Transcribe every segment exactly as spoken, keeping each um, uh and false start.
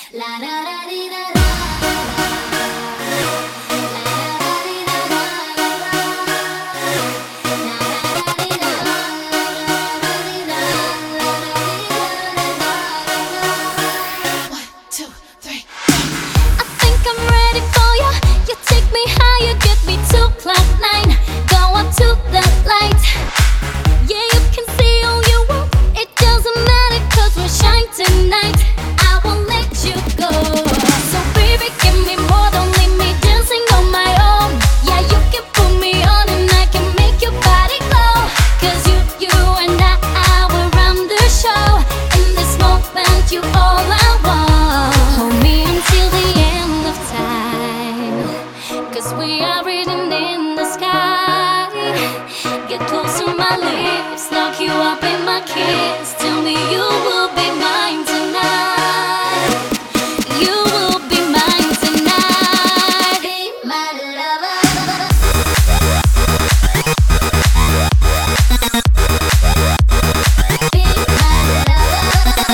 We are written in the sky. Get close to my lips, lock you up in my kiss. Tell me you will be mine tonight. You will be mine tonight. Be my lover. Be my lover.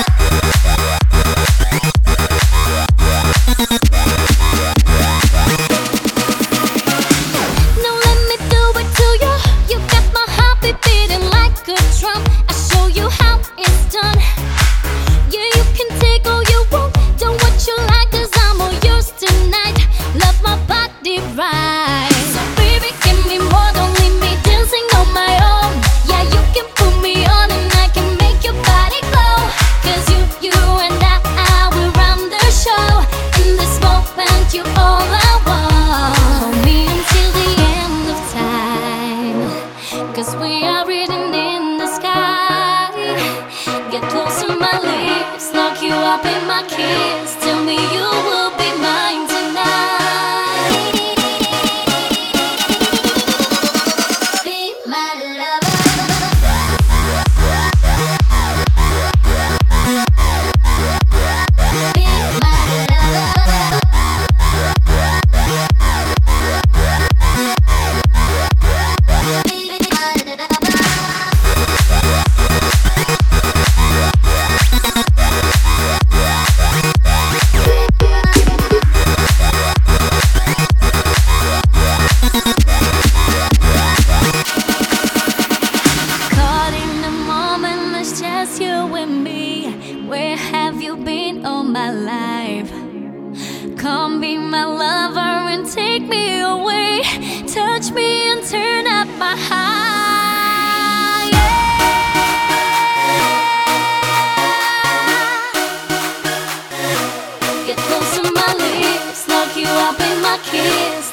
We are written in the sky. Get close to my lips, lock you up in my kiss. Tell me you will be mine tonight. Be my lover. Be my lover. Where have you been all my life? Come be my lover and take me away. Touch me and turn up my high. Yeah. Get close to my lips, lock you up in my kiss.